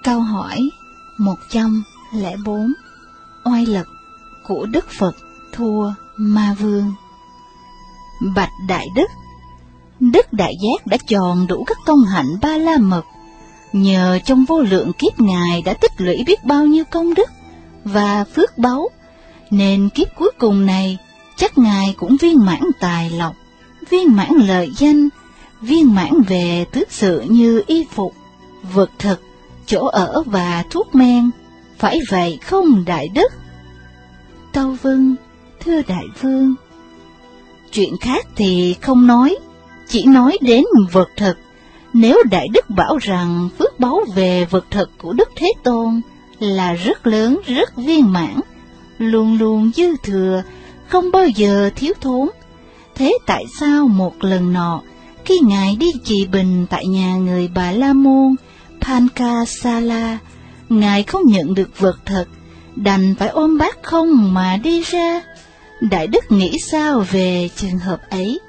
Câu hỏi 104. Oai lực của Đức Phật thua Ma Vương. Bạch Đại Đức, Đức Đại Giác đã tròn đủ các công hạnh Ba La Mật. Nhờ trong vô lượng kiếp Ngài đã tích lũy biết bao nhiêu công đức và phước báu, nên kiếp cuối cùng này chắc Ngài cũng viên mãn tài lộc, viên mãn lợi danh, viên mãn về tứ sự như y phục, vật thực, chỗ ở và thuốc men. Phải vậy không Đại Đức? Tâu vâng, thưa Đại Vương. Chuyện khác thì không nói, chỉ nói đến vật thực. Nếu Đại Đức bảo rằng phước báu về vật thực của Đức Thế Tôn là rất lớn, rất viên mãn, luôn luôn dư thừa, không bao giờ thiếu thốn, thế tại sao một lần nọ, khi Ngài đi trì bình tại nhà người Bà La Môn Pankasala, Ngài không nhận được vật thực, đành phải ôm bát không mà đi ra? Đại Đức nghĩ sao về trường hợp ấy?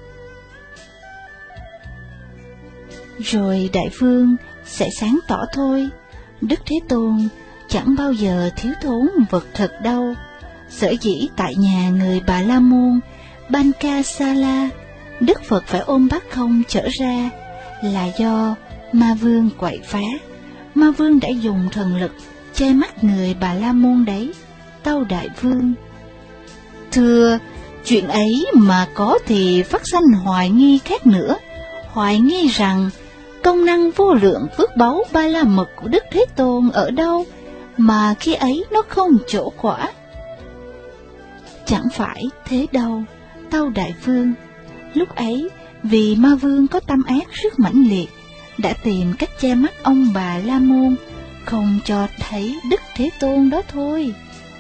Rồi Đại Vương sẽ sáng tỏ thôi. Đức Thế Tôn chẳng bao giờ thiếu thốn vật thực đâu. Sở dĩ tại nhà người Bà La Môn Pankasala, Đức Phật phải ôm bát không trở ra là do Ma Vương quậy phá. Ma Vương đã dùng thần lực che mắt người Bà La Môn đấy, tâu Đại Vương. Thưa, chuyện ấy mà có thì phát sanh hoài nghi khác nữa, hoài nghi rằng công năng vô lượng phước báu Ba La Mật của Đức Thế Tôn ở đâu mà khi ấy nó không trổ quả. Chẳng phải thế đâu, tâu Đại Vương. Lúc ấy, vì Ma Vương có tâm ác rất mãnh liệt, đã tìm cách che mắt ông Bà La Môn, không cho thấy Đức Thế Tôn đó thôi.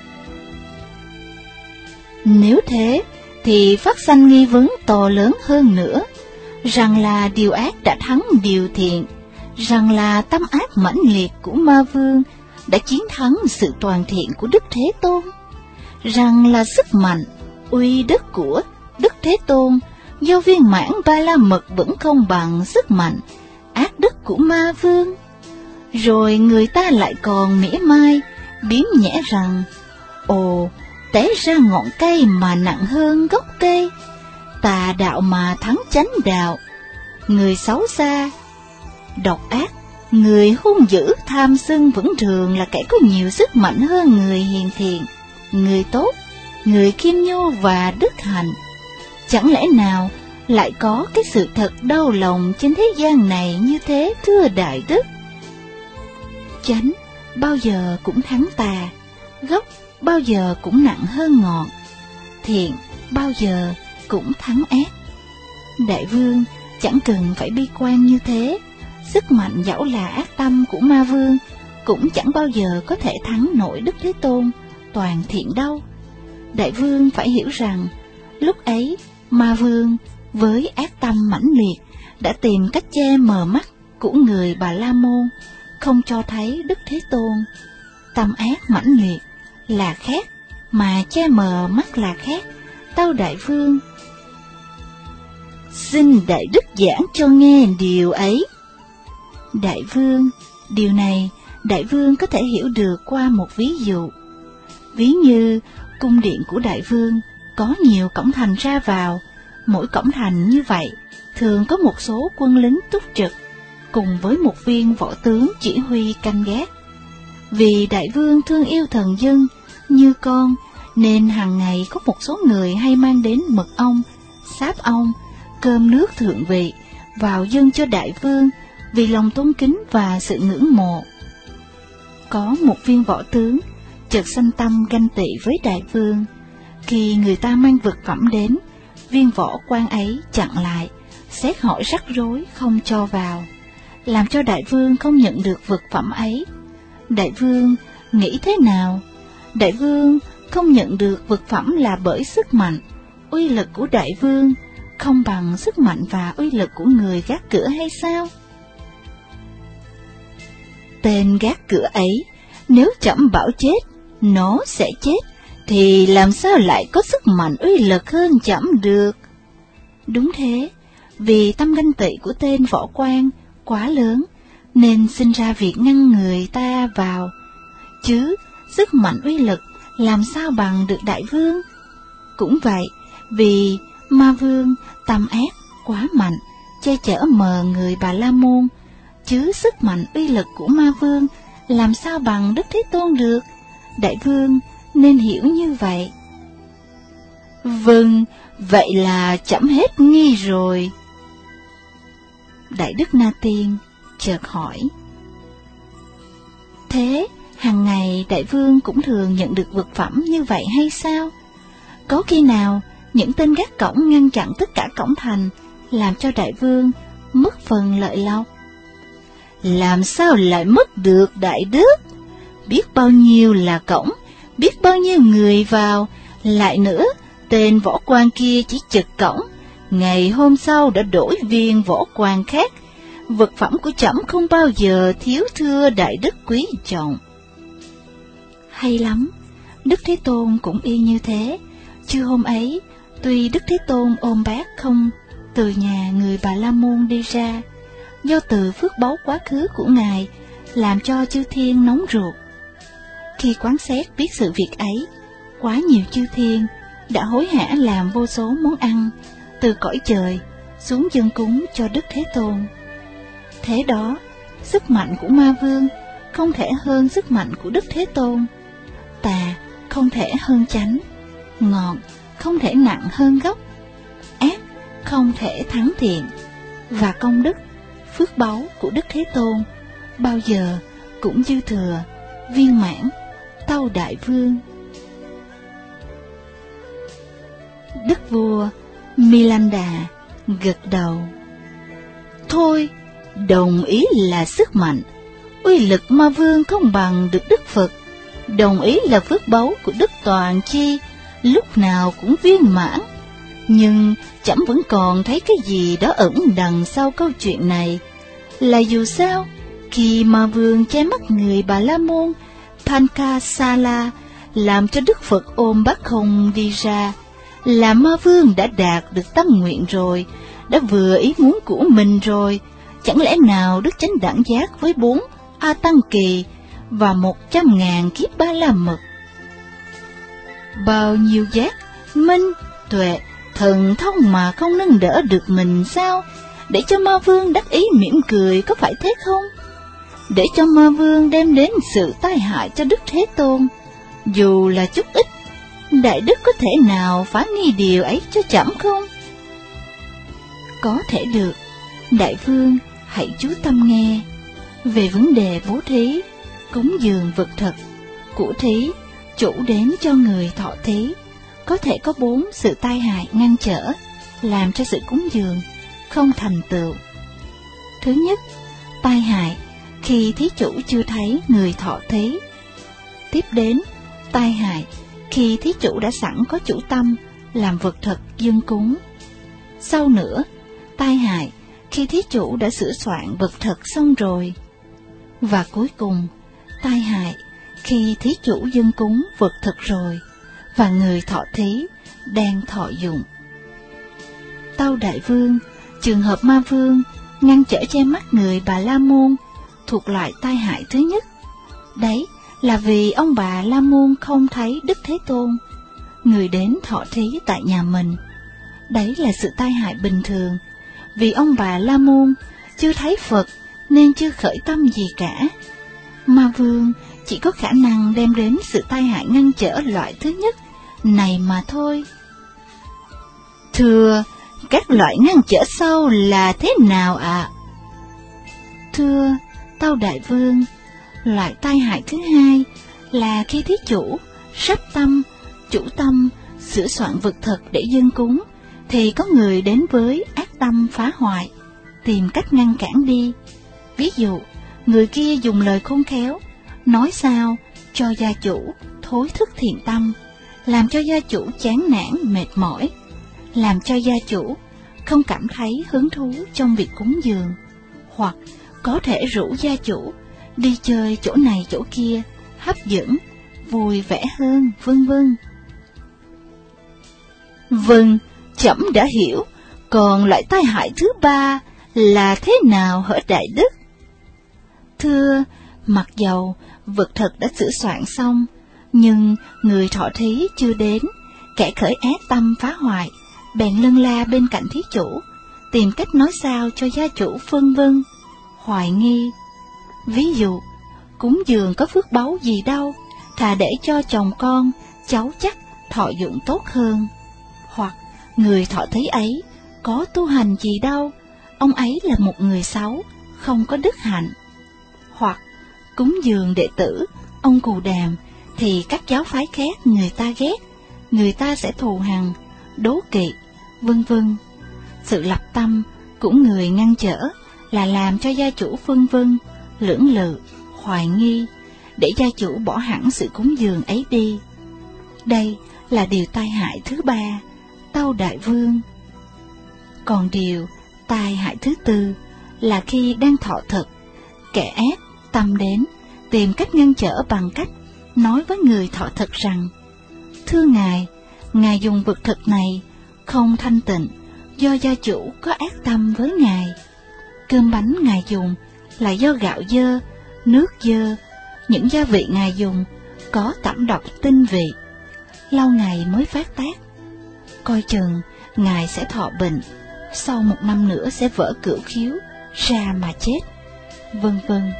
Nếu thế, thì phát sanh nghi vấn to lớn hơn nữa, rằng là điều ác đã thắng điều thiện, rằng là tâm ác mãnh liệt của Ma Vương đã chiến thắng sự toàn thiện của Đức Thế Tôn, rằng là sức mạnh, uy đức của Đức Thế Tôn do viên mãn Ba La Mật vẫn không bằng sức mạnh, ác đức của Ma Vương. Rồi người ta lại còn mỉa mai, biếm nhẽ rằng, ồ, té ra ngọn cây mà nặng hơn gốc cây, tà đạo mà thắng chánh đạo. Người xấu xa, độc ác, người hung dữ tham sân vẫn thường là kẻ có nhiều sức mạnh hơn người hiền thiện, người tốt, người khiêm nhu và đức hạnh. Chẳng lẽ nào lại có cái sự thật đau lòng trên thế gian này như thế, thưa Đại Đức? Chánh bao giờ cũng thắng tà, gốc bao giờ cũng nặng hơn ngọn, thiện bao giờ cũng thắng ác. Đại Vương chẳng cần phải bi quan như thế, sức mạnh dẫu là ác tâm của Ma Vương cũng chẳng bao giờ có thể thắng nổi Đức Thế Tôn toàn thiện đâu. Đại Vương phải hiểu rằng, lúc ấy Ma Vương với ác tâm mãnh liệt đã tìm cách che mờ mắt của người Bà La Môn, không cho thấy Đức Thế Tôn. Tâm ác mãnh liệt là khác, mà che mờ mắt là khác, tâu Đại Vương. Xin Đại Đức giảng cho nghe điều ấy. Đại Vương, điều này Đại Vương có thể hiểu được qua một ví dụ. Ví như cung điện của Đại Vương có nhiều cổng thành ra vào, mỗi cổng thành như vậy thường có một số quân lính túc trực, cùng với một viên võ tướng chỉ huy canh gác. Vì Đại Vương thương yêu thần dân như con, nên hàng ngày có một số người hay mang đến mật ong, sáp ong, cơm nước thượng vị vào dâng cho Đại Vương vì lòng tôn kính và sự ngưỡng mộ. Có một viên võ tướng chợt sanh tâm ganh tị với Đại Vương. Khi người ta mang vật phẩm đến, viên võ quan ấy chặn lại, xét hỏi rắc rối không cho vào, làm cho Đại Vương không nhận được vật phẩm ấy. Đại Vương nghĩ thế nào? Đại Vương không nhận được vật phẩm là bởi sức mạnh, uy lực của Đại Vương không bằng sức mạnh và uy lực của người gác cửa hay sao? Tên gác cửa ấy, nếu trẫm bảo chết, nó sẽ chết, thì làm sao lại có sức mạnh uy lực hơn trẫm được? Đúng thế, vì tâm ganh tị của tên võ quan quá lớn, nên sinh ra việc ngăn người ta vào, chứ sức mạnh uy lực làm sao bằng được đại vương. Cũng vậy, vì ma vương tâm ác quá mạnh, che chở mờ người Bà La Môn, chứ sức mạnh uy lực của ma vương làm sao bằng Đức Thế Tôn được. Đại vương nên hiểu như vậy. Vâng, vậy là chấm hết nghi rồi. Đại đức Na Tiên chợt hỏi: thế hàng ngày đại vương cũng thường nhận được vật phẩm như vậy hay sao? Có khi nào những tên gác cổng ngăn chặn tất cả cổng thành, làm cho đại vương mất phần lợi lộc? Làm sao lại mất được đại đức? Biết bao nhiêu là cổng, biết bao nhiêu người vào, lại nữa tên võ quan kia chỉ chực cổng, ngày hôm sau đã đổi viên võ quan khác. Vật phẩm của trẫm không bao giờ thiếu thưa đại đức quý trọng. Hay lắm, Đức Thế Tôn cũng y như thế. Chứ hôm ấy, tuy Đức Thế Tôn ôm bát không từ nhà người Bà La Môn đi ra, do từ phước báu quá khứ của Ngài làm cho chư thiên nóng ruột. Khi quán xét biết sự việc ấy, quá nhiều chư thiên đã hối hả làm vô số món ăn từ cõi trời xuống dâng cúng cho Đức Thế Tôn. Thế đó, sức mạnh của ma vương không thể hơn sức mạnh của Đức Thế Tôn, tà không thể hơn chánh, ngọn không thể nặng hơn gốc, ác không thể thắng thiện, và công đức, phước báu của Đức Thế Tôn bao giờ cũng dư thừa, viên mãn, tâu đại vương. Đức vua Milanda gật đầu: thôi, đồng ý là sức mạnh, uy lực ma vương không bằng được Đức Phật, đồng ý là phước báu của Đức Toàn Chi lúc nào cũng viên mãn. Nhưng trẫm vẫn còn thấy cái gì đó ẩn đằng sau câu chuyện này, là dù sao, khi ma vương che mắt người Bà La Môn Pankasala làm cho Đức Phật ôm bát không đi ra, là ma vương đã đạt được tâm nguyện rồi, đã vừa ý muốn của mình rồi. Chẳng lẽ nào Đức Chánh Đẳng Giác với 4 A Tăng Kỳ và 100.000 kiếp Ba La Mật, bao nhiêu giác, minh, tuệ, thần thông mà không nâng đỡ được mình sao? Để cho ma vương đắc ý mỉm cười, có phải thế không? Để cho ma vương đem đến sự tai hại cho Đức Thế Tôn, dù là chút ít, đại đức có thể nào phá nghi điều ấy cho trẫm không? Có thể được. Đại vương hãy chú tâm nghe. Về vấn đề bố thí, cúng dường vật thực, của thí, chủ đến cho người thọ thí, có thể có 4 sự tai hại ngăn trở, làm cho sự cúng dường không thành tựu. Thứ nhất, tai hại khi thí chủ chưa thấy người thọ thí. Tiếp đến, tai hại khi thí chủ đã sẵn có chủ tâm làm vật thực dâng cúng. Sau nữa, tai hại khi thí chủ đã sửa soạn vật thực xong rồi. Và cuối cùng, tai hại khi thí chủ dâng cúng vật thực rồi và người thọ thí đang thọ dụng. Tâu đại vương, trường hợp ma vương ngăn trở che mắt người Bà La Môn thuộc loại tai hại thứ nhất. Đấy là vì ông Bà La Môn không thấy Đức Thế Tôn, người đến thọ thí tại nhà mình. Đấy là sự tai hại bình thường, vì ông Bà La Môn chưa thấy Phật nên chưa khởi tâm gì cả. Ma vương chỉ có khả năng đem đến sự tai hại ngăn trở loại thứ nhất này mà thôi. Thưa, các loại ngăn trở sau là thế nào ạ? Thưa tâu đại vương, loại tai hại thứ hai là khi thí chủ sắp tâm, chủ tâm sửa soạn vật thực để dâng cúng, thì có người đến với ác tâm phá hoại, tìm cách ngăn cản đi. Ví dụ, người kia dùng lời khôn khéo, nói sao cho gia chủ thối thức thiện tâm, làm cho gia chủ chán nản mệt mỏi, làm cho gia chủ không cảm thấy hứng thú trong việc cúng dường, hoặc có thể rủ gia chủ đi chơi chỗ này chỗ kia, hấp dẫn, vui vẻ hơn, vân vân. Vâng, trẫm đã hiểu. Còn loại tai hại thứ ba là thế nào hở đại đức? Thưa, mặc dầu vực thực đã sửa soạn xong, nhưng người thọ thí chưa đến, kẻ khởi ác tâm phá hoại, bèn lân la bên cạnh thí chủ, tìm cách nói sao cho gia chủ phân vân, hoài nghi. Ví dụ, cúng dường có phước báu gì đâu, thà để cho chồng con, cháu chắc thọ dụng tốt hơn. Hoặc người thọ thí ấy có tu hành gì đâu, ông ấy là một người xấu, không có đức hạnh. Hoặc cúng dường đệ tử ông Cù Đàm thì các giáo phái khác người ta ghét, người ta sẽ thù hằn, đố kỵ, vân vân. Sự lập tâm của người ngăn trở là làm cho gia chủ phân vân, lưỡng lự, hoài nghi, để gia chủ bỏ hẳn sự cúng dường ấy đi. Đây là điều tai hại thứ ba, tâu đại vương. Còn điều tai hại thứ tư là khi đang thọ thực, kẻ ác tâm đến tìm cách ngăn trở bằng cách nói với người thọ thực rằng: thưa ngài dùng vật thực này không thanh tịnh, do gia chủ có ác tâm với ngài. Cơm bánh ngài dùng là do gạo dơ, nước dơ, những gia vị ngài dùng có tẩm độc tinh vị, lâu ngày mới phát tác. Coi chừng ngài sẽ thọ bệnh, sau 1 năm nữa sẽ vỡ cửu khiếu ra mà chết, vân vân.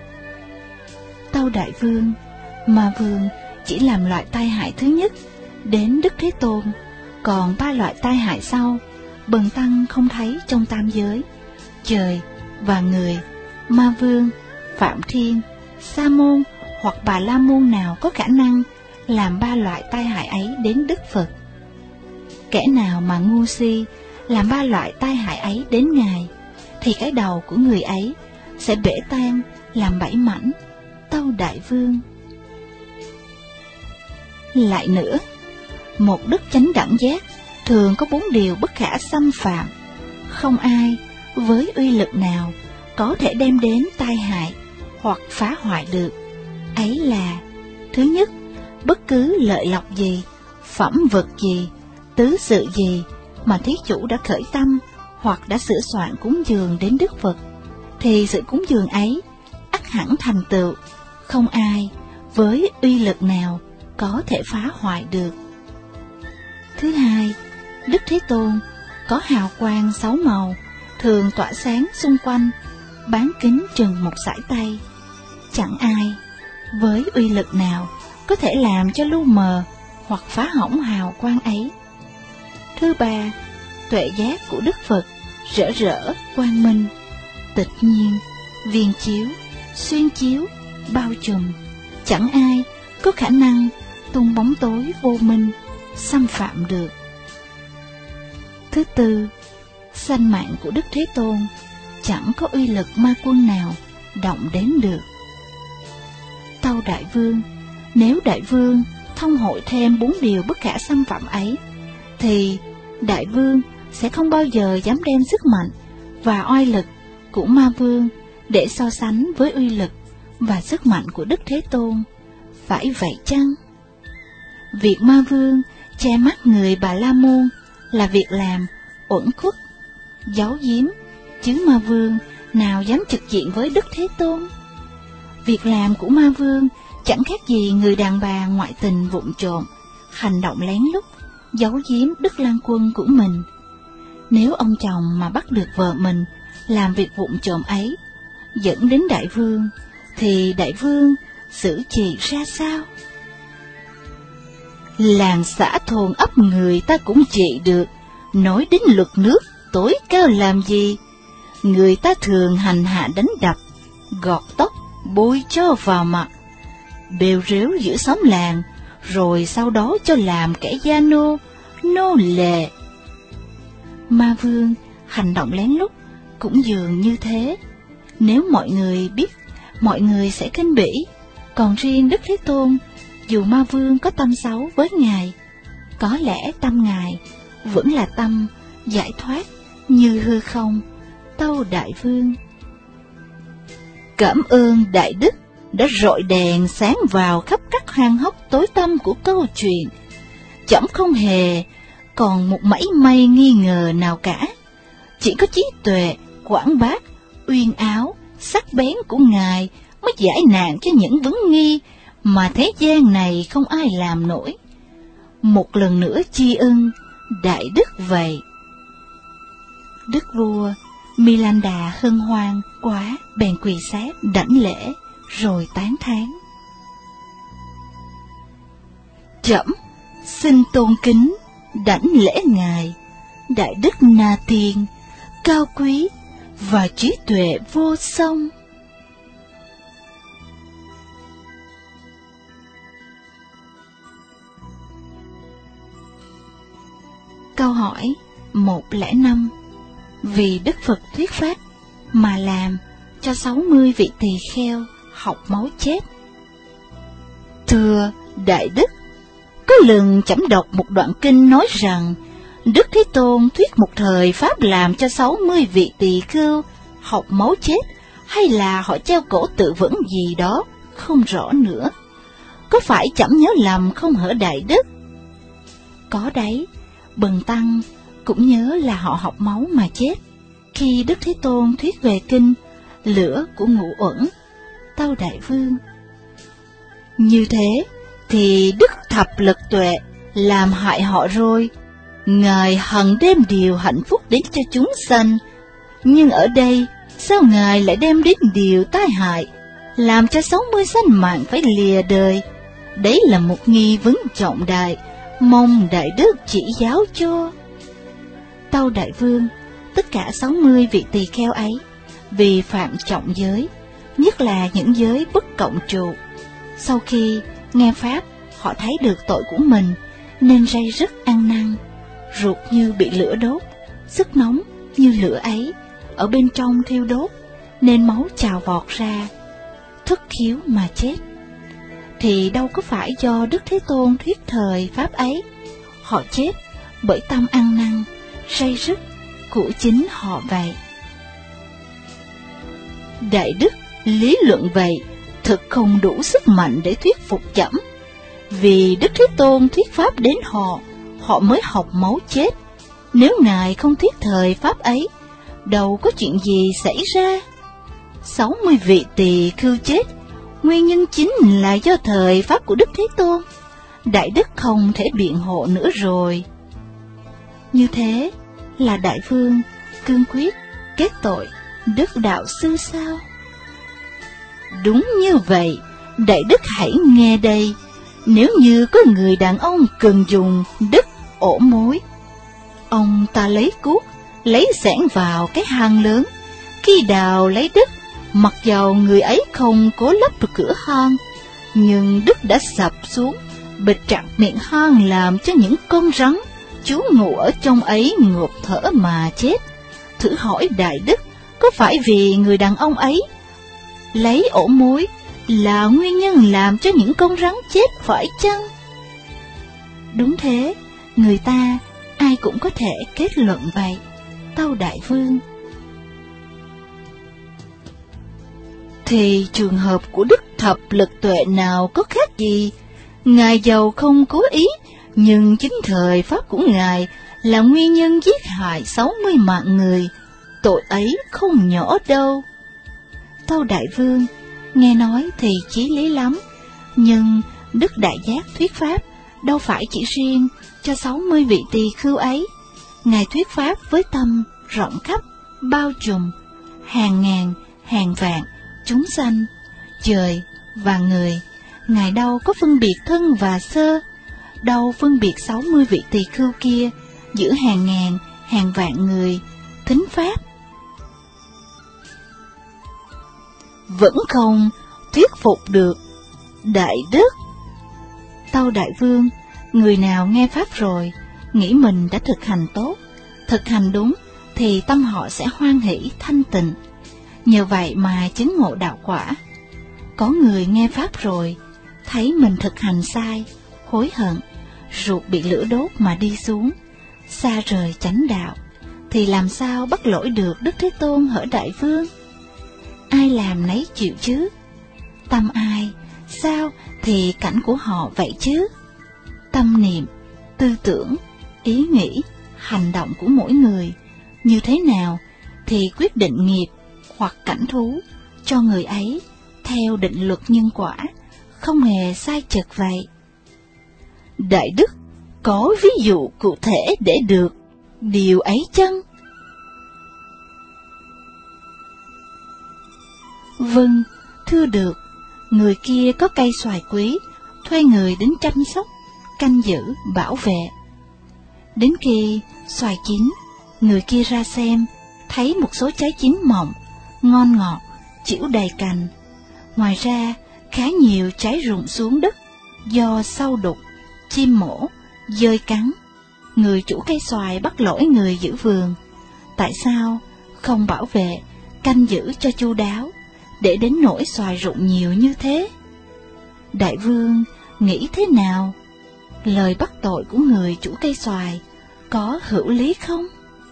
Tâu đại vương, Ma Vương chỉ làm loại tai hại thứ nhất đến Đức Thế Tôn, còn 3 loại tai hại sau bần tăng không thấy trong tam giới, trời và người, Ma Vương, Phạm Thiên, Sa Môn hoặc Bà La Môn nào có khả năng làm 3 loại tai hại ấy đến Đức Phật. Kẻ nào mà ngu si làm 3 loại tai hại ấy đến ngài, thì cái đầu của người ấy sẽ bể tan làm 7 mảnh, tâu đại vương. Lại nữa, một đức chánh đẳng giác thường có 4 điều bất khả xâm phạm, không ai với uy lực nào có thể đem đến tai hại hoặc phá hoại được. Ấy là: thứ nhất, bất cứ lợi lộc gì, phẩm vật gì, tứ sự gì mà thí chủ đã khởi tâm hoặc đã sửa soạn cúng dường đến Đức Phật, thì sự cúng dường ấy ắt hẳn thành tựu, không ai với uy lực nào có thể phá hoại được. Thứ hai, Đức Thế Tôn có hào quang 6 màu, thường tỏa sáng xung quanh, bán kính chừng 1 sải tay. Chẳng ai với uy lực nào có thể làm cho lu mờ hoặc phá hỏng hào quang ấy. Thứ ba, tuệ giác của Đức Phật rỡ rỡ quang minh, tịch nhiên, viên chiếu, xuyên chiếu, bao trùm, chẳng ai có khả năng tung bóng tối vô minh xâm phạm được. Thứ tư, sanh mạng của Đức Thế Tôn chẳng có uy lực ma quân nào động đến được. Tâu đại vương, nếu đại vương thông hội thêm 4 điều bất khả xâm phạm ấy, thì đại vương sẽ không bao giờ dám đem sức mạnh và oai lực của ma vương để so sánh với uy lực và sức mạnh của Đức Thế Tôn. Phải vậy chăng? Việc ma vương che mắt người Bà La Môn là việc làm uẩn khuất, giấu giếm, chứ ma vương nào dám trực diện với Đức Thế Tôn. Việc làm của ma vương chẳng khác gì người đàn bà ngoại tình vụng trộm, hành động lén lút, giấu giếm Đức Lang Quân của mình. Nếu ông chồng mà bắt được vợ mình làm việc vụng trộm ấy, dẫn đến đại vương, thì đại vương xử trì ra sao? Làng xã thôn ấp người ta cũng trị được, nói đến luật nước tối cao làm gì? Người ta thường hành hạ đánh đập, gọt tóc, bôi cho vào mặt, bêu rếu giữa xóm làng, rồi sau đó cho làm kẻ gia nô, nô lệ. Ma vương hành động lén lút cũng dường như thế. Nếu mọi người biết, mọi người sẽ khinh bỉ. Còn riêng Đức Thế Tôn, dù ma vương có tâm xấu với ngài, có lẽ tâm ngài vẫn là tâm giải thoát như hư không, tâu đại vương. Cảm ơn đại đức đã rọi đèn sáng vào khắp các hang hốc tối tăm của câu chuyện. Chổng không hề còn một mảy may nghi ngờ nào cả, chỉ có trí tuệ quảng bác, uyên áo, sắc bén của Ngài mới giải nạn cho những vấn nghi mà thế gian này không ai làm nổi. Một lần nữa tri ân Đại Đức vậy. Đức vua Milanda hân hoan quá, bèn quỳ sát đảnh lễ rồi tán thán: Trẫm xin tôn kính đảnh lễ Ngài, Đại Đức Na Tiên, cao quý và trí tuệ vô song. Câu hỏi 105: Vì Đức Phật thuyết pháp mà làm cho 60 vị tỳ kheo học máu chết? Thưa Đại Đức, có lần trẫm đọc một đoạn kinh nói rằng Đức Thế Tôn thuyết một thời pháp làm cho 60 vị tỳ kheo học máu chết, hay là họ treo cổ tự vẫn gì đó, không rõ nữa. Có phải trẫm nhớ lầm không hả Đại Đức? Có đấy, Bần Tăng cũng nhớ là họ học máu mà chết, khi Đức Thế Tôn thuyết về kinh lửa của Ngũ Uẩn, Tâu Đại Vương. Như thế thì Đức Thập Lực Tuệ làm hại họ rồi. Ngài hằng đem điều hạnh phúc đến cho chúng sanh, nhưng ở đây sao Ngài lại đem đến điều tai hại, làm cho 60 sanh mạng phải lìa đời? Đấy là một nghi vấn trọng đại, mong Đại Đức chỉ giáo cho. Tâu Đại Vương, tất cả 60 vị tỳ kheo ấy vì phạm trọng giới, nhất là những giới bất cộng trụ. Sau khi nghe pháp, họ thấy được tội của mình nên ray rứt ăn năn, ruột như bị lửa đốt, sức nóng như lửa ấy ở bên trong thiêu đốt, nên máu trào vọt ra, thất khiếu mà chết. Thì đâu có phải do Đức Thế Tôn thuyết thời pháp ấy, họ chết bởi tâm ăn năn, ray rứt của chính họ vậy. Đại Đức lý luận vậy thực không đủ sức mạnh để thuyết phục trẫm. Vì Đức Thế Tôn thuyết pháp đến họ mới học máu chết. Nếu Ngài không thuyết thời pháp ấy, đâu có chuyện gì xảy ra. 60 vị tỳ khưu chết, nguyên nhân chính là do thời pháp của Đức Thế Tôn. Đại Đức không thể biện hộ nữa rồi. Như thế là Đại Vương cương quyết kết tội Đức Đạo Sư sao? Đúng như vậy, Đại Đức hãy nghe đây. Nếu như có người đàn ông cần dùng đất ổ mối, ông ta lấy cuốc, lấy xẻng vào cái hang lớn. Khi đào lấy đất, mặc dầu người ấy không cố lấp được cửa hang, nhưng đất đã sập xuống, bịt chặt miệng hang, làm cho những con rắn trú ngụ ở trong ấy ngộp thở mà chết. Thử hỏi Đại Đức, có phải vì người đàn ông ấy lấy ổ mối là nguyên nhân làm cho những con rắn chết phải chăng? Đúng thế, người ta ai cũng có thể kết luận vậy, Tâu Đại Vương. Thì trường hợp của Đức Thập Lực Tuệ nào có khác gì? Ngài dầu không cố ý, nhưng chính thời pháp của Ngài là nguyên nhân giết hại 60 mạng người, tội ấy không nhỏ đâu. Tâu Đại Vương nghe nói thì chí lý lắm, nhưng Đức Đại Giác thuyết pháp đâu phải chỉ riêng cho 60 vị tỳ khưu ấy. Ngài thuyết pháp với tâm rộng khắp, bao trùm hàng ngàn, hàng vạn chúng sanh, trời và người. Ngài đâu có phân biệt thân và sơ, đâu phân biệt 60 vị tỳ khưu kia giữa hàng ngàn, hàng vạn người thính pháp. Vẫn không thuyết phục được Đại Đức. Tâu Đại Vương, người nào nghe pháp rồi, nghĩ mình đã thực hành tốt, thực hành đúng, thì tâm họ sẽ hoan hỷ thanh tịnh, nhờ vậy mà chứng ngộ đạo quả. Có người nghe pháp rồi, thấy mình thực hành sai, hối hận, ruột bị lửa đốt mà đi xuống, xa rời chánh đạo, thì làm sao bắt lỗi được Đức Thế Tôn hỡi Đại Vương? Ai làm nấy chịu chứ. Tâm ai, sao thì cảnh của họ vậy chứ. Tâm niệm, tư tưởng, ý nghĩ, hành động của mỗi người như thế nào thì quyết định nghiệp hoặc cảnh thú cho người ấy theo định luật nhân quả, không hề sai chật vậy. Đại đức có ví dụ cụ thể để được điều ấy chăng? Vâng, thưa được. Người kia có cây xoài quý, thuê người đến chăm sóc, canh giữ, bảo vệ. Đến khi xoài chín, người kia ra xem, thấy một số trái chín mọng, ngon ngọt, chĩu đầy cành. Ngoài ra, khá nhiều trái rụng xuống đất do sâu đục, chim mổ, dơi cắn. Người chủ cây xoài bắt lỗi người giữ vườn. Tại sao không bảo vệ, canh giữ cho chu đáo, để đến nỗi xoài rụng nhiều như thế? Đại vương nghĩ thế nào? Lời bắt tội của người chủ cây xoài có hữu lý không?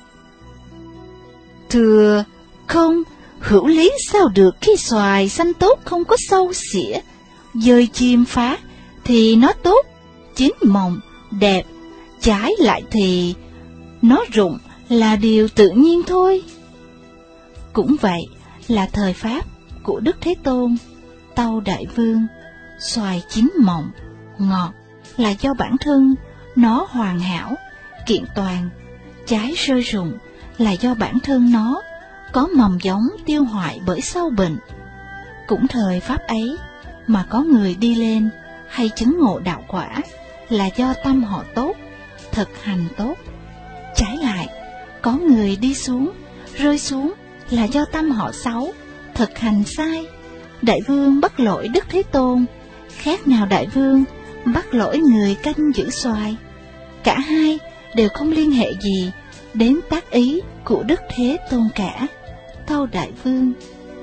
Thưa, không, hữu lý sao được khi xoài xanh tốt không có sâu xỉa, dơi chim phá thì nó tốt, chín mọng, đẹp, trái lại thì nó rụng là điều tự nhiên thôi. Cũng vậy là thời Pháp của Đức Thế Tôn, tâu Đại Vương, xoài chín mọng, ngọt là do bản thân nó hoàn hảo, kiện toàn, trái rơi rụng là do bản thân nó có mầm giống tiêu hoại bởi sâu bệnh. Cũng thời Pháp ấy mà có người đi lên hay chứng ngộ đạo quả là do tâm họ tốt, thực hành tốt. Trái lại, có người đi xuống, rơi xuống là do tâm họ xấu, thực hành sai. Đại vương bắt lỗi Đức Thế Tôn, khác nào đại vương bắt lỗi người canh giữ xoài? Cả hai đều không liên hệ gì đến tác ý của Đức Thế Tôn cả, tâu Đại Vương.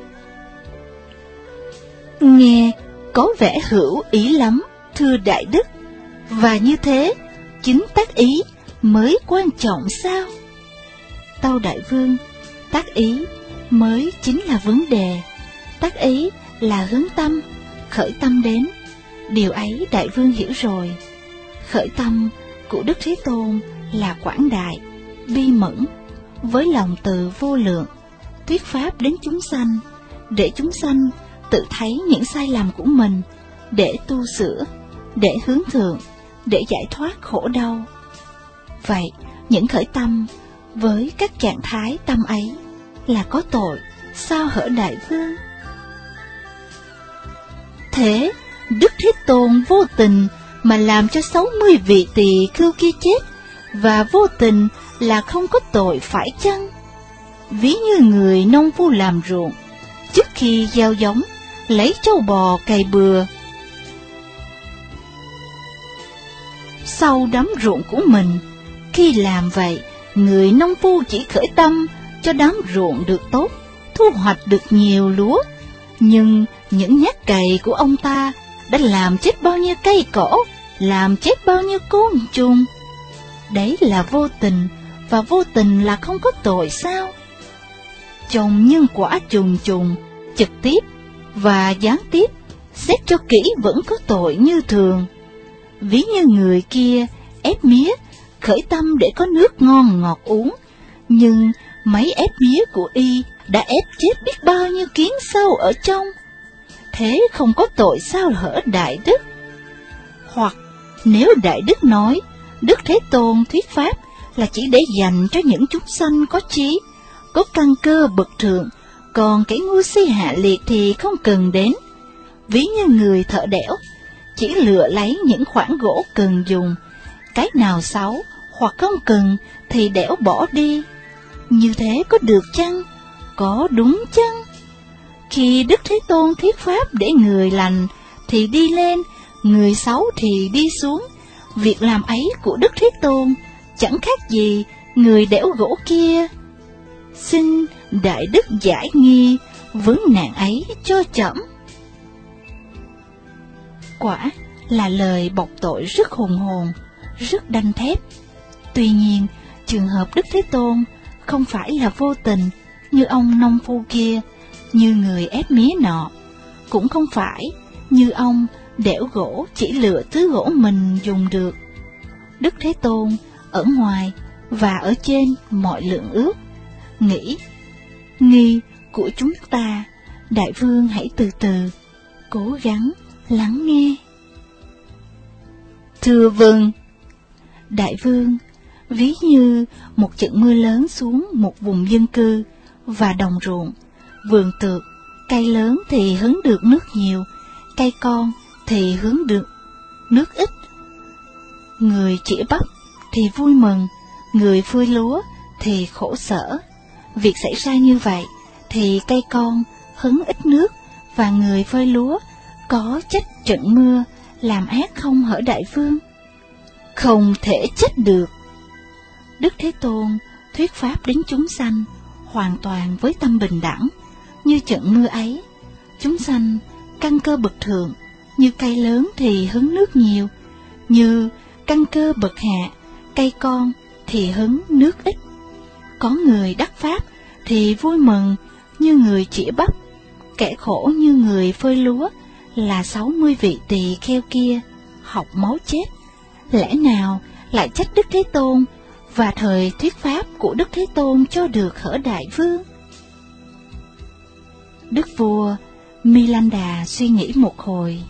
Nghe có vẻ hữu ý lắm, thưa Đại Đức, và như thế chính tác ý mới quan trọng sao? Tâu Đại Vương, tác ý mới chính là vấn đề. Tác ý là hướng tâm, khởi tâm đến. Điều ấy Đại Vương hiểu rồi. Khởi tâm của Đức Thế Tôn là quảng đại, bi mẫn, với lòng từ vô lượng, thuyết pháp đến chúng sanh, để chúng sanh tự thấy những sai lầm của mình, để tu sửa, để hướng thượng, để giải thoát khổ đau. Vậy, những khởi tâm với các trạng thái tâm ấy là có tội, sao hở Đại Vương? Thế, Đức Thế Tôn vô tình mà làm cho 60 vị tỳ khưu kia chết, và vô tình là không có tội phải chăng? Ví như người nông phu làm ruộng, trước khi gieo giống, lấy trâu bò cày bừa. Sau đám ruộng của mình, khi làm vậy, người nông phu chỉ khởi tâm cho đám ruộng được tốt, thu hoạch được nhiều lúa. Nhưng những nhát cày của ông ta đã làm chết bao nhiêu cây cỏ, làm chết bao nhiêu côn trùng. Đấy là vô tình, và vô tình là không có tội sao? Chồng nhân quả trùng trùng, trực tiếp và gián tiếp, xét cho kỹ vẫn có tội như thường. Ví như người kia ép mía, khởi tâm để có nước ngon ngọt uống, nhưng máy ép mía của y đã ép chết biết bao nhiêu kiến sâu ở trong. Thế không có tội sao hở Đại Đức? Hoặc nếu Đại Đức nói Đức Thế Tôn thuyết pháp là chỉ để dành cho những chúng sanh có trí, có căn cơ bậc thượng, còn kẻ ngu si hạ liệt thì không cần đến. Ví như người thợ đẽo, chỉ lựa lấy những khoản gỗ cần dùng, cái nào xấu hoặc không cần thì đẽo bỏ đi. Như thế có được chăng? Có đúng chăng? Khi Đức Thế Tôn thuyết pháp để người lành thì đi lên, người xấu thì đi xuống. Việc làm ấy của Đức Thế Tôn chẳng khác gì người đẽo gỗ kia. Xin Đại Đức giải nghi vấn nạn ấy cho trẫm. Quả là lời bộc tội rất hùng hồn, rất đanh thép. Tuy nhiên, trường hợp Đức Thế Tôn không phải là vô tình như ông nông phu kia, như người ép mía nọ, cũng không phải như ông đẽo gỗ chỉ lựa thứ gỗ mình dùng được. Đức Thế Tôn ở ngoài và ở trên mọi lượng ước, nghĩ nghi của chúng ta Đại vương hãy từ từ, cố gắng lắng nghe. Thưa vâng. Đại vương, ví như một trận mưa lớn xuống một vùng dân cư và đồng ruộng, vườn tược, cây lớn thì hứng được nước nhiều, cây con thì hứng được nước ít. Người chĩa bắp thì vui mừng, người phơi lúa thì khổ sở. Việc xảy ra như vậy thì cây con hứng ít nước và người phơi lúa có trách trận mưa làm ác không hở đại vương? Không thể trách được. Đức Thế Tôn thuyết pháp đến chúng sanh hoàn toàn với tâm bình đẳng. Như trận mưa ấy, chúng sanh căn cơ bậc thượng, như cây lớn thì hứng nước nhiều, như căn cơ bậc hạ, cây con thì hứng nước ít. Có người đắc pháp thì vui mừng như người chĩa bắp, kẻ khổ như người phơi lúa là 60 vị tỳ kheo kia học máu chết. Lẽ nào lại trách Đức Thế Tôn và thời thuyết pháp của Đức Thế Tôn cho được hở đại vương? Đức vua Milanda suy nghĩ một hồi.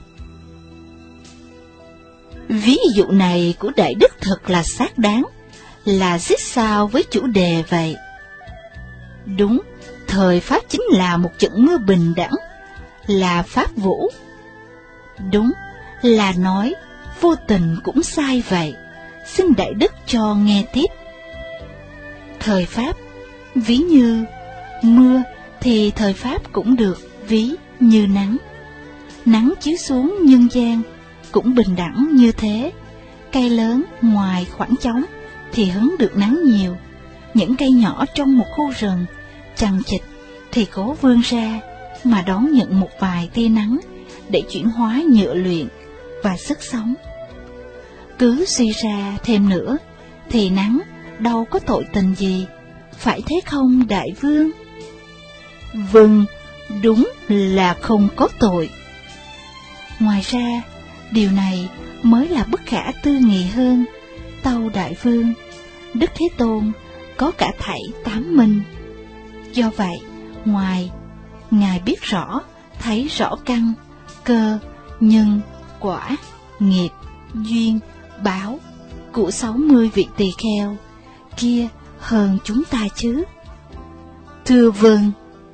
Ví dụ này của Đại Đức thật là xác đáng, là xích sao với chủ đề vậy. Đúng, thời pháp chính là một trận mưa bình đẳng, là pháp vũ. Đúng, là nói vô tình cũng sai vậy. Xin Đại Đức cho nghe tiếp. Thời pháp ví như mưa thì thời pháp cũng được ví như nắng. Nắng chiếu xuống nhân gian cũng bình đẳng như thế. Cây lớn ngoài khoảng trống thì hứng được nắng nhiều. Những cây nhỏ trong một khu rừng chằng chịt thì cố vươn ra mà đón nhận một vài tia nắng để chuyển hóa nhựa luyện và sức sống. Cứ suy ra thêm nữa thì nắng đâu có tội tình gì, phải thế không đại vương? Vâng, đúng là không có tội. Ngoài ra, điều này mới là bất khả tư nghị hơn. Tâu đại vương, Đức Thế Tôn có cả thảy 8 minh. Do vậy, ngoài Ngài biết rõ, thấy rõ căn, cơ, nhân, quả, nghiệp, duyên, báo của 60 vị tỳ kheo kia hơn chúng ta chứ? Thưa vâng.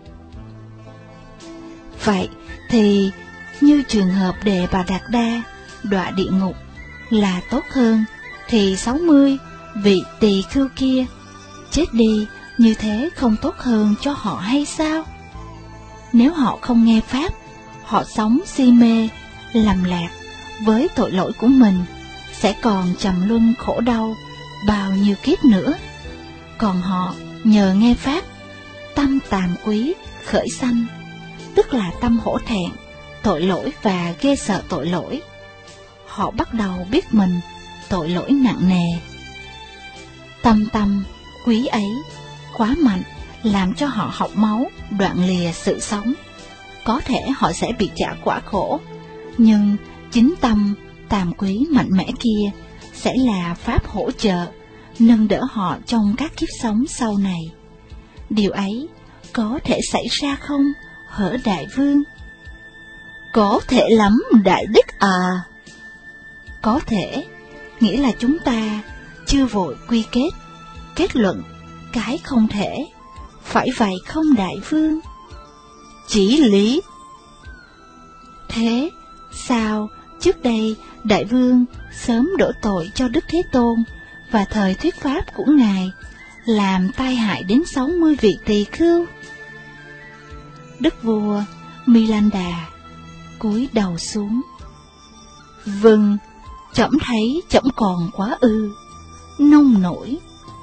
Vậy thì như trường hợp Đề Bà Đạt Đa đọa địa ngục là tốt hơn, thì 60 vị tỳ khưu kia chết đi như thế không tốt hơn cho họ hay sao? Nếu họ không nghe pháp, họ sống si mê, lầm lạc với tội lỗi của mình, sẽ còn trầm luân khổ đau bao nhiêu kiếp nữa. Còn họ nhờ nghe pháp, tâm tàm quý khởi sanh, tức là tâm hổ thẹn, tội lỗi và ghê sợ tội lỗi. Họ bắt đầu biết mình tội lỗi nặng nề. Tâm quý ấy quá mạnh, làm cho họ học máu, đoạn lìa sự sống. Có thể họ sẽ bị trả quả khổ, nhưng chính tâm tàm quý mạnh mẽ kia sẽ là pháp hỗ trợ, nâng đỡ họ trong các kiếp sống sau này. Điều ấy có thể xảy ra không, hở đại vương? Có thể lắm đại đức à. Có thể, nghĩa là chúng ta chưa vội quy kết luận cái không thể, phải vậy không đại vương? Chỉ lý. Thế sao trước đây đại vương sớm đổ tội cho Đức Thế Tôn và thời thuyết pháp của Ngài làm tai hại đến 60 vị tỳ khưu? Đức vua Milanda cúi đầu xuống. Vâng, trẫm thấy trẫm còn quá ư, nông nổi.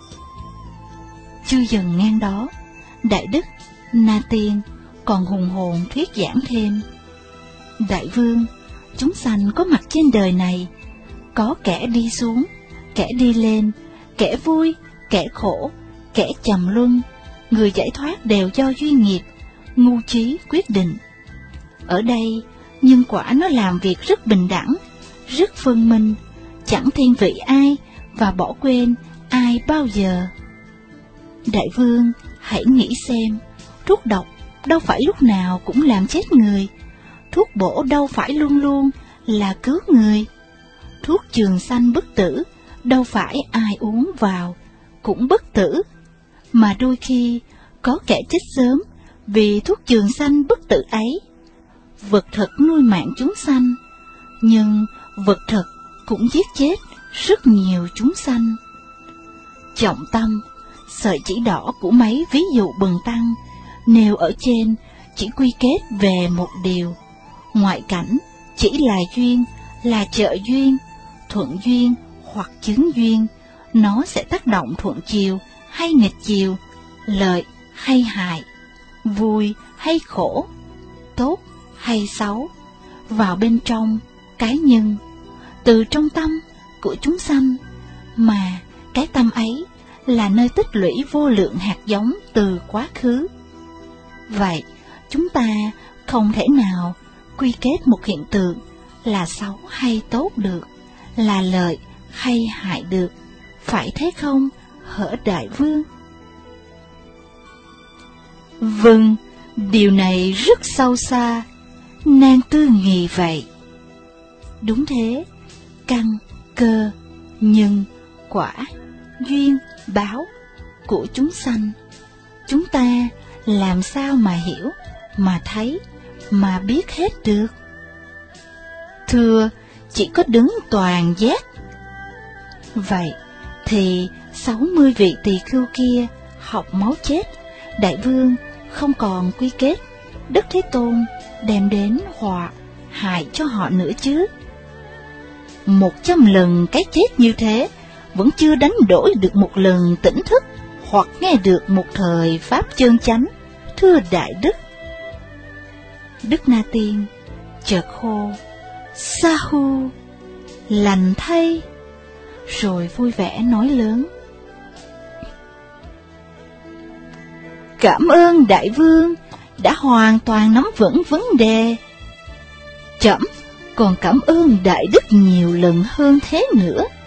Chưa dần ngang đó, Đại Đức Na Tiên còn hùng hồn thuyết giảng thêm. Đại vương, chúng sanh có mặt trên đời này, có kẻ đi xuống, kẻ đi lên, kẻ vui, kẻ khổ, kẻ trầm luân. Người giải thoát đều do duyên nghiệp, ngu trí quyết định. Ở đây, nhân quả nó làm việc rất bình đẳng, rất phân minh, chẳng thiên vị ai và bỏ quên ai bao giờ. Đại vương hãy nghĩ xem, thuốc độc đâu phải lúc nào cũng làm chết người, thuốc bổ đâu phải luôn luôn là cứu người, thuốc trường sanh bất tử đâu phải ai uống vào cũng bất tử, mà đôi khi có kẻ chết sớm vì thuốc trường sanh bất tử ấy. Vật thực nuôi mạng chúng sanh, nhưng vật thực cũng giết chết rất nhiều chúng sanh. Trọng tâm, sợi chỉ đỏ của mấy ví dụ bần tăng nêu ở trên chỉ quy kết về một điều: ngoại cảnh chỉ là duyên, là trợ duyên, thuận duyên hoặc chứng duyên, nó sẽ tác động thuận chiều hay nghịch chiều, lợi hay hại, vui hay khổ, tốt hay xấu, vào bên trong cái nhân, từ trong tâm của chúng sanh, mà cái tâm ấy là nơi tích lũy vô lượng hạt giống từ quá khứ. Vậy, chúng ta không thể nào quy kết một hiện tượng là xấu hay tốt được, là lợi hay hại được, phải thế không, hở đại vương? Vâng, điều này rất sâu xa, nan tư nghì vậy. Đúng thế, căn, cơ, nhân, quả, duyên, báo của chúng sanh, chúng ta làm sao mà hiểu, mà thấy, mà biết hết được? Thưa, chỉ có đứng toàn giác. Vậy thì 60 vị tỳ khưu kia học máu chết, đại vương không còn quy kết Đức Thế Tôn đem đến họa hại cho họ nữa chứ? 100 lần cái chết như thế vẫn chưa đánh đổi được một lần tỉnh thức hoặc nghe được một thời pháp chân chánh, thưa đại đức. Đức Na Tiên chợt hô sa hu, lành thay, rồi vui vẻ nói lớn: Cảm ơn đại vương đã hoàn toàn nắm vững vấn đề. Trẫm còn cảm ơn đại đức nhiều lần hơn thế nữa.